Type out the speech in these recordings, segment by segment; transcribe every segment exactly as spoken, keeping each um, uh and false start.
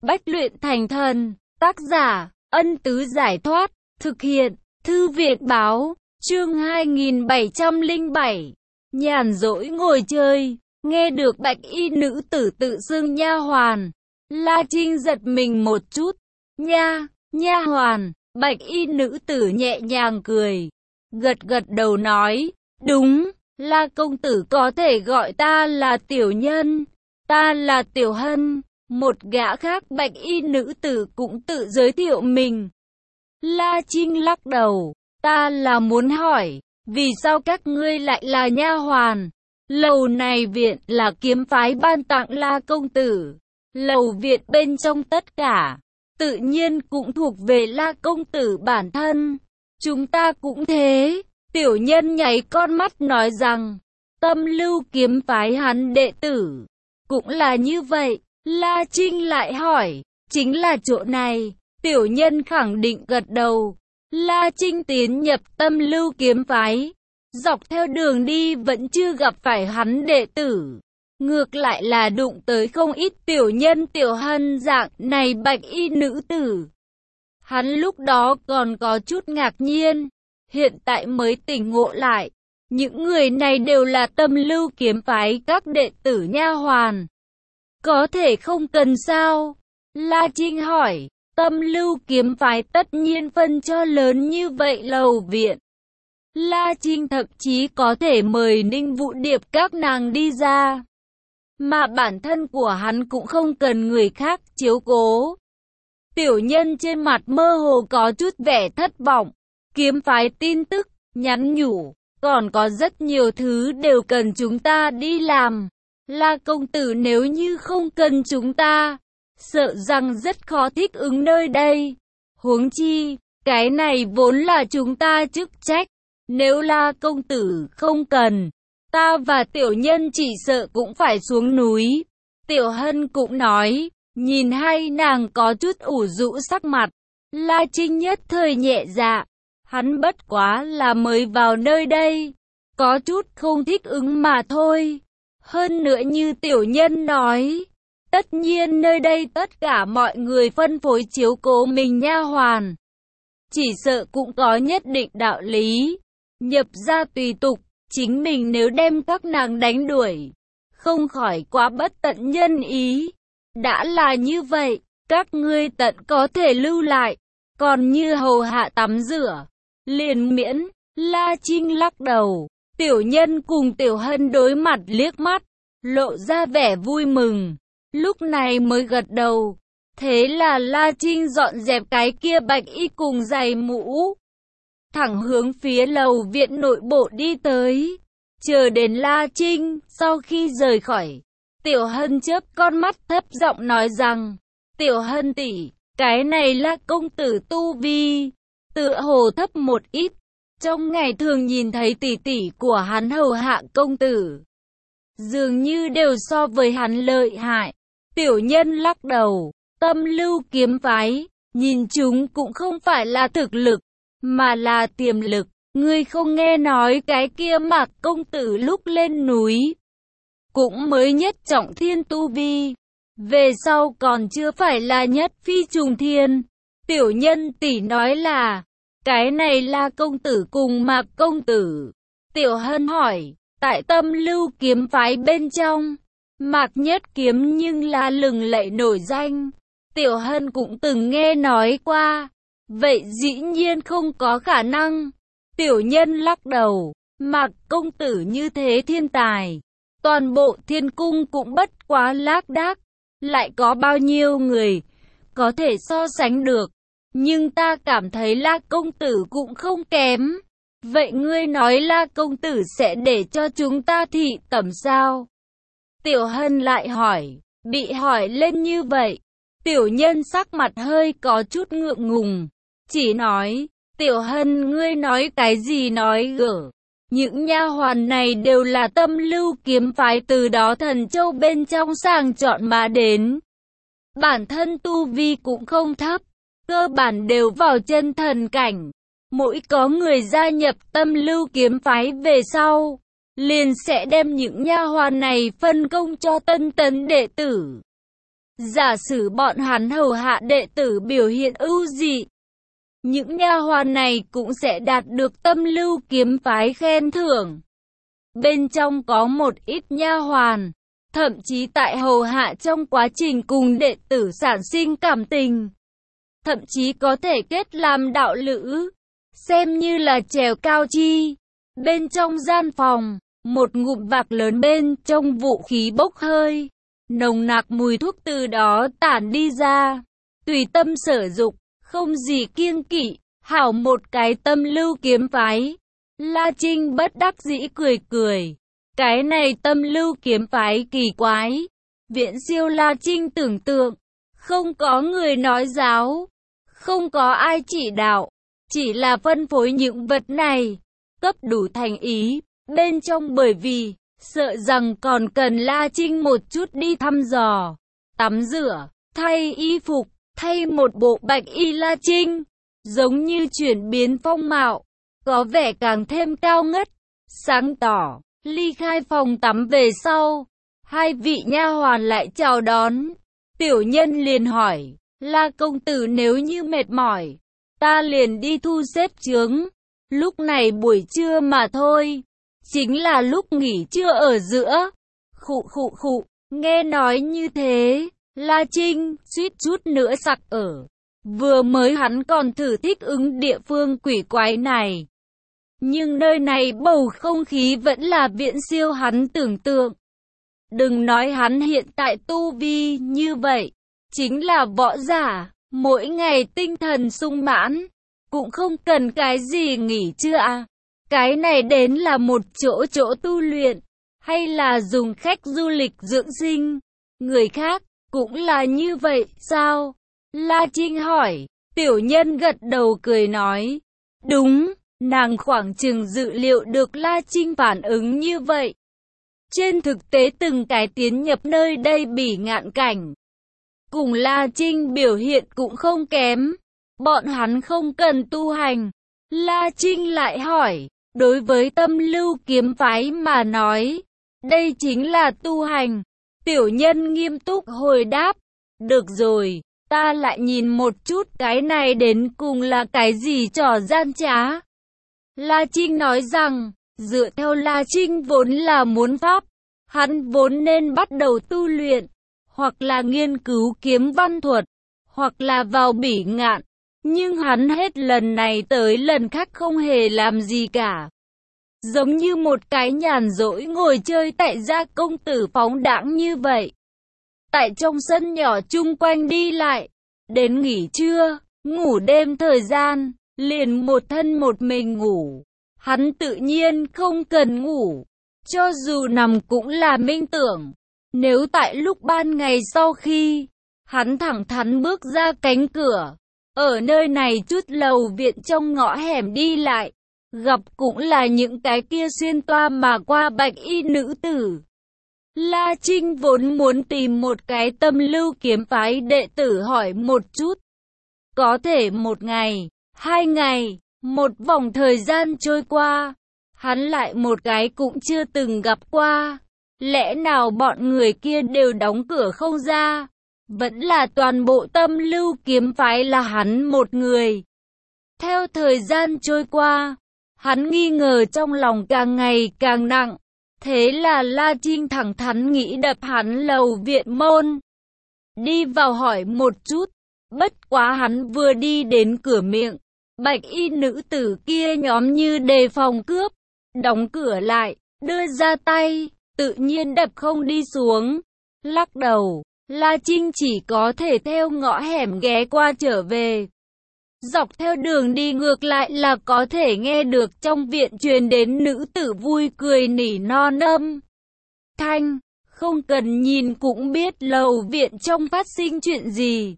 Bách luyện thành thần. Tác giả, Ân Tứ Giải Thoát. Thực hiện, Thư Việt Báo. Chương hai nghìn bảy trăm lẻ bảy. Nhàn rỗi ngồi chơi. Nghe được bạch y nữ tử tự xưng nha hoàn, La Trinh giật mình một chút. Nha, nha hoàn. Bạch y nữ tử nhẹ nhàng cười, gật gật đầu nói, đúng, La công tử có thể gọi ta là tiểu nhân, ta là Tiểu Hân. Một gã khác bạch y nữ tử cũng tự giới thiệu mình. La Trinh lắc đầu, ta là muốn hỏi, vì sao các ngươi lại là nha hoàn? Lầu này viện là kiếm phái ban tặng La công tử, lầu viện bên trong tất cả tự nhiên cũng thuộc về La công tử bản thân. Chúng ta cũng thế. Tiểu nhân nháy con mắt nói rằng, Tâm Lưu kiếm phái hắn đệ tử cũng là như vậy. La Trinh lại hỏi, chính là chỗ này. Tiểu nhân khẳng định gật đầu. La Trinh tiến nhập Tâm Lưu kiếm phái, dọc theo đường đi vẫn chưa gặp phải hắn đệ tử, ngược lại là đụng tới không ít tiểu nhân Tiểu Hân dạng này bạch y nữ tử. Hắn lúc đó còn có chút ngạc nhiên, hiện tại mới tỉnh ngộ lại, những người này đều là Tâm Lưu kiếm phái các đệ tử nha hoàn. Có thể không cần sao? La Trinh hỏi. Tâm Lưu kiếm phái tất nhiên phân cho lớn như vậy lầu viện. La Trinh thậm chí có thể mời Ninh Vũ Điệp các nàng đi ra, mà bản thân của hắn cũng không cần người khác chiếu cố. Tiểu nhân trên mặt mơ hồ có chút vẻ thất vọng. Kiếm phái tin tức, nhắn nhủ, còn có rất nhiều thứ đều cần chúng ta đi làm. La công tử nếu như không cần chúng ta, sợ rằng rất khó thích ứng nơi đây. Huống chi, cái này vốn là chúng ta chức trách. Nếu La công tử không cần, ta và tiểu nhân chỉ sợ cũng phải xuống núi. Tiểu Hân cũng nói, nhìn hai nàng có chút ủ rũ sắc mặt. La Trinh nhất thời nhẹ dạ, hắn bất quá là mới vào nơi đây, có chút không thích ứng mà thôi. Hơn nữa như tiểu nhân nói, tất nhiên nơi đây tất cả mọi người phân phối chiếu cố mình nha hoàn, chỉ sợ cũng có nhất định đạo lý. Nhập ra tùy tục, chính mình nếu đem các nàng đánh đuổi, không khỏi quá bất tận nhân ý. Đã là như vậy, các ngươi tận có thể lưu lại, còn như hầu hạ tắm rửa, liền miễn. La Trinh lắc đầu. Tiểu nhân cùng Tiểu Hân đối mặt liếc mắt, lộ ra vẻ vui mừng, lúc này mới gật đầu. Thế là La Trinh dọn dẹp cái kia bạch y cùng giày mũ, thẳng hướng phía lầu viện nội bộ đi tới. Chờ đến La Trinh sau khi rời khỏi, Tiểu Hân chớp con mắt thấp giọng nói rằng, Tiểu Hân tỷ, cái này là công tử tu vi tựa hồ thấp một ít. Trong ngày thường nhìn thấy tỷ tỷ của hắn hầu hạ công tử, dường như đều so với hắn lợi hại. Tiểu nhân lắc đầu, Tâm Lưu kiếm phái, nhìn chúng cũng không phải là thực lực, mà là tiềm lực. Ngươi không nghe nói cái kia Mạc công tử lúc lên núi, cũng mới nhất trọng thiên tu vi, về sau còn chưa phải là nhất phi trùng thiên. Tiểu nhân tỷ nói là, cái này là công tử cùng Mạc công tử. Tiểu Hân hỏi, tại Tâm Lưu kiếm phái bên trong, Mạc Nhất Kiếm nhưng là lừng lẫy nổi danh. Tiểu Hân cũng từng nghe nói qua, vậy dĩ nhiên không có khả năng. Tiểu nhân lắc đầu, Mạc công tử như thế thiên tài, toàn bộ thiên cung cũng bất quá lác đác, lại có bao nhiêu người có thể so sánh được. Nhưng ta cảm thấy La công tử cũng không kém. Vậy ngươi nói La công tử sẽ để cho chúng ta thị tẩm sao? Tiểu Hân lại hỏi. Bị hỏi lên như vậy, tiểu nhân sắc mặt hơi có chút ngượng ngùng, chỉ nói, Tiểu Hân ngươi nói cái gì nói gở. Những nha hoàn này đều là Tâm Lưu kiếm phái từ đó Thần Châu bên trong sàng chọn mà đến. Bản thân tu vi cũng không thấp, cơ bản đều vào chân thần cảnh. Mỗi có người gia nhập Tâm Lưu kiếm phái về sau, liền sẽ đem những nha hoàn này phân công cho tân tấn đệ tử. Giả sử bọn hắn hầu hạ đệ tử biểu hiện ưu dị, những nha hoàn này cũng sẽ đạt được Tâm Lưu kiếm phái khen thưởng. Bên trong có một ít nha hoàn, thậm chí tại hầu hạ trong quá trình cùng đệ tử sản sinh cảm tình, thậm chí có thể kết làm đạo lữ, xem như là trèo cao chi. Bên trong gian phòng, một ngụm vạc lớn bên trong vũ khí bốc hơi, nồng nặc mùi thuốc từ đó tản đi ra, tùy tâm sở dục, không gì kiêng kỵ, hảo một cái Tâm Lưu kiếm phái. La Trinh bất đắc dĩ cười cười, cái này Tâm Lưu kiếm phái kỳ quái. Viễn Siêu La Trinh tưởng tượng, không có người nói giáo, không có ai chỉ đạo, chỉ là phân phối những vật này, cấp đủ thành ý. Bên trong bởi vì, sợ rằng còn cần La Trinh một chút đi thăm dò, tắm rửa, thay y phục, thay một bộ bạch y. La Trinh, giống như chuyển biến phong mạo, có vẻ càng thêm cao ngất, sáng tỏ. Ly khai phòng tắm về sau, hai vị nha hoàn lại chào đón. Tiểu nhân liền hỏi, La công tử nếu như mệt mỏi, ta liền đi thu xếp chướng. Lúc này buổi trưa mà thôi, chính là lúc nghỉ trưa ở giữa. Khụ khụ khụ, nghe nói như thế, La Trinh suýt chút nữa sặc ở. Vừa mới hắn còn thử thích ứng địa phương quỷ quái này, nhưng nơi này bầu không khí vẫn là viễn siêu hắn tưởng tượng. Đừng nói hắn hiện tại tu vi như vậy, chính là võ giả, mỗi ngày tinh thần sung mãn, cũng không cần cái gì nghỉ trưa à. Cái này đến là một chỗ chỗ tu luyện, hay là dùng khách du lịch dưỡng sinh? Người khác cũng là như vậy sao? La Trinh hỏi. Tiểu nhân gật đầu cười nói, đúng. Nàng khoảng chừng dự liệu được La Trinh phản ứng như vậy. Trên thực tế từng cái tiến nhập nơi đây Bỉ Ngạn Cảnh, cùng La Trinh biểu hiện cũng không kém. Bọn hắn không cần tu hành. La Trinh lại hỏi, đối với Tâm Lưu kiếm phái mà nói, đây chính là tu hành. Tiểu nhân nghiêm túc hồi đáp, được rồi, ta lại nhìn một chút cái này đến cùng là cái gì trò gian trá. La Trinh nói rằng, dựa theo La Trinh vốn là muốn pháp, hắn vốn nên bắt đầu tu luyện, hoặc là nghiên cứu kiếm văn thuật, hoặc là vào Bỉ Ngạn. Nhưng hắn hết lần này tới lần khác không hề làm gì cả. Giống như một cái nhàn rỗi ngồi chơi tại gia công tử phóng đãng như vậy. Tại trong sân nhỏ chung quanh đi lại, đến nghỉ trưa, ngủ đêm thời gian, liền một thân một mình ngủ. Hắn tự nhiên không cần ngủ, cho dù nằm cũng là minh tưởng. Nếu tại lúc ban ngày sau khi, hắn thẳng thắn bước ra cánh cửa, ở nơi này chút lầu viện trong ngõ hẻm đi lại, gặp cũng là những cái kia xuyên toa mà qua bạch y nữ tử. La Trinh vốn muốn tìm một cái Tâm Lưu kiếm phái đệ tử hỏi một chút. Có thể một ngày, hai ngày, một vòng thời gian trôi qua, hắn lại một cái cũng chưa từng gặp qua. Lẽ nào bọn người kia đều đóng cửa không ra? Vẫn là toàn bộ Tâm Lưu kiếm phái là hắn một người. Theo thời gian trôi qua, hắn nghi ngờ trong lòng càng ngày càng nặng. Thế là La Trinh thẳng thắn nghĩ đập hắn lầu viện môn, đi vào hỏi một chút. Bất quá hắn vừa đi đến cửa miệng, bạch y nữ tử kia nhóm như đề phòng cướp, đóng cửa lại, đưa ra tay, tự nhiên đập không đi xuống. Lắc đầu, La Trinh chỉ có thể theo ngõ hẻm ghé qua trở về. Dọc theo đường đi ngược lại là có thể nghe được trong viện truyền đến nữ tử vui cười nỉ non âm thanh, không cần nhìn cũng biết lầu viện trong phát sinh chuyện gì.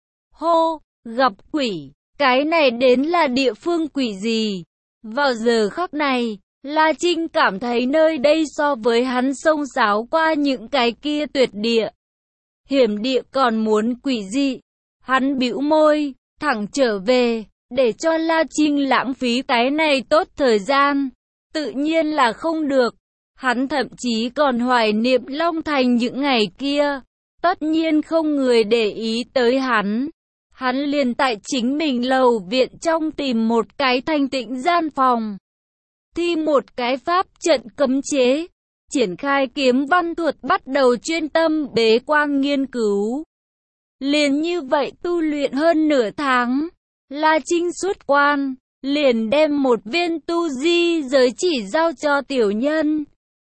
Hô, gặp quỷ, cái này đến là địa phương quỷ gì? Vào giờ khắc này, La Trinh cảm thấy nơi đây so với hắn xông xáo qua những cái kia tuyệt địa, hiểm địa còn muốn quỷ dị. Hắn bĩu môi, thẳng trở về, để cho La Trinh lãng phí cái này tốt thời gian. Tự nhiên là không được. Hắn thậm chí còn hoài niệm Long Thành những ngày kia. Tất nhiên không người để ý tới hắn. Hắn liền tại chính mình lầu viện trong tìm một cái thanh tịnh gian phòng. Thi một cái pháp trận cấm chế. Triển khai kiếm văn thuật bắt đầu chuyên tâm bế quan nghiên cứu. Liền như vậy tu luyện hơn nửa tháng. La Trinh xuất quan. Liền đem một viên tu di giới chỉ giao cho tiểu nhân.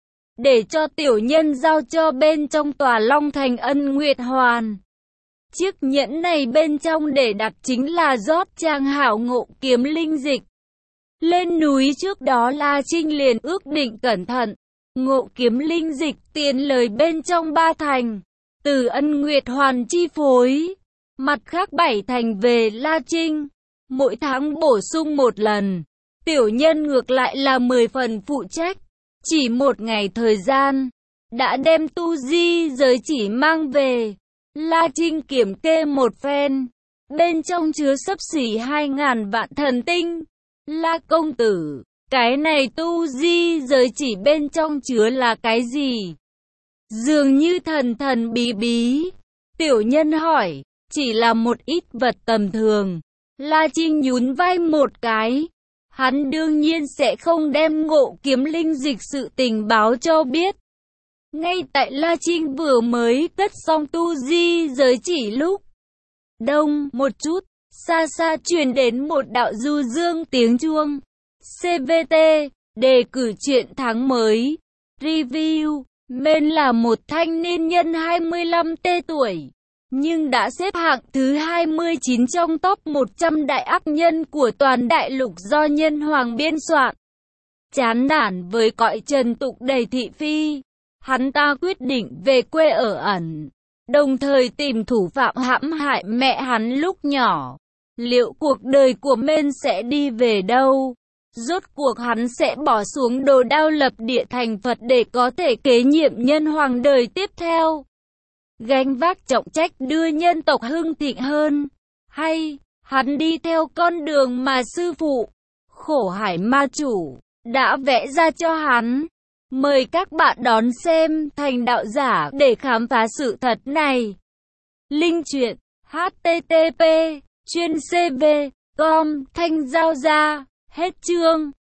Để cho tiểu nhân giao cho bên trong tòa Long Thành Ân Nguyệt Hoàn. Chiếc nhẫn này bên trong để đặt chính là rót trang hảo ngộ kiếm linh dịch. Lên núi trước đó La Trinh liền ước định cẩn thận. Ngộ kiếm linh dịch tiền lời bên trong ba thành. Từ Ân Nguyệt Hoàn chi phối. Mặt khác bảy thành về La Trinh. Mỗi tháng bổ sung một lần. Tiểu nhân ngược lại là mười phần phụ trách. Chỉ một ngày thời gian. Đã đem tu di giới chỉ mang về. La Trinh kiểm kê một phen. Bên trong chứa xấp xỉ hai ngàn vạn thần tinh. La công tử, cái này tu di giới chỉ bên trong chứa là cái gì? Dường như thần thần bí bí. Tiểu nhân hỏi, chỉ là một ít vật tầm thường. La Trinh nhún vai một cái. Hắn đương nhiên sẽ không đem ngộ kiếm linh dịch sự tình báo cho biết. Ngay tại La Trinh vừa mới cất xong tu di giới chỉ lúc. Đông một chút, xa xa truyền đến một đạo du dương tiếng chuông. xê vê tê, đề cử truyện tháng mới. Review, men là một thanh niên nhân hai mươi lăm tê tuổi. Nhưng đã xếp hạng thứ hai mươi chín trong top một trăm đại ác nhân của toàn đại lục do nhân hoàng biên soạn. Chán nản với cõi trần tục đầy thị phi. Hắn ta quyết định về quê ở ẩn. Đồng thời tìm thủ phạm hãm hại mẹ hắn lúc nhỏ. Liệu cuộc đời của men sẽ đi về đâu? Rốt cuộc hắn sẽ bỏ xuống đồ đao lập địa thành Phật để có thể kế nhiệm nhân hoàng đời tiếp theo. Gánh vác trọng trách đưa nhân tộc hưng thịnh hơn. Hay, hắn đi theo con đường mà sư phụ, Khổ Hải Ma Chủ, đã vẽ ra cho hắn. Mời các bạn đón xem Thành Đạo Giả để khám phá sự thật này. Link truyện H T T P chuyên C V com Thanh Giao Gia. Hết chương.